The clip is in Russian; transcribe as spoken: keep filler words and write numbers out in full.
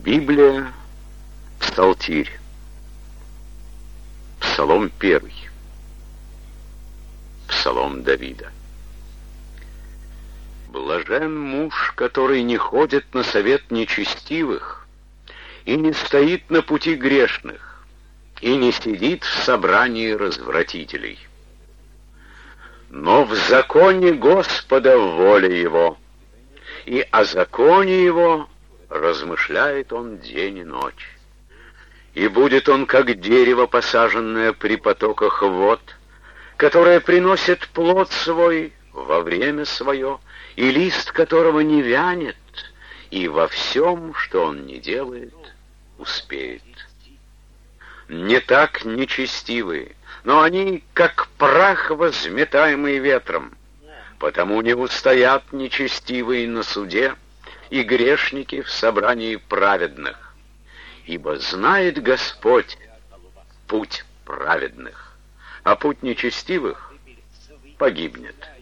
Библия, Псалтирь, Псалом первый, Псалом Давида. Блажен муж, который не ходит на совет нечестивых, и не стоит на пути грешных, и не сидит в собрании развратителей. Но в законе Господа воля его, и о законе его размышляет он день и ночь. И будет он, как дерево, посаженное при потоках вод, которое приносит плод свой во время свое, и лист которого не вянет, и во всем, что он не делает, успеет. Не так нечестивые, но они, как прах, возметаемый ветром, потому не устоят нечестивые на суде, и грешники в собрании праведных. Ибо знает Господь путь праведных, а путь нечестивых погибнет.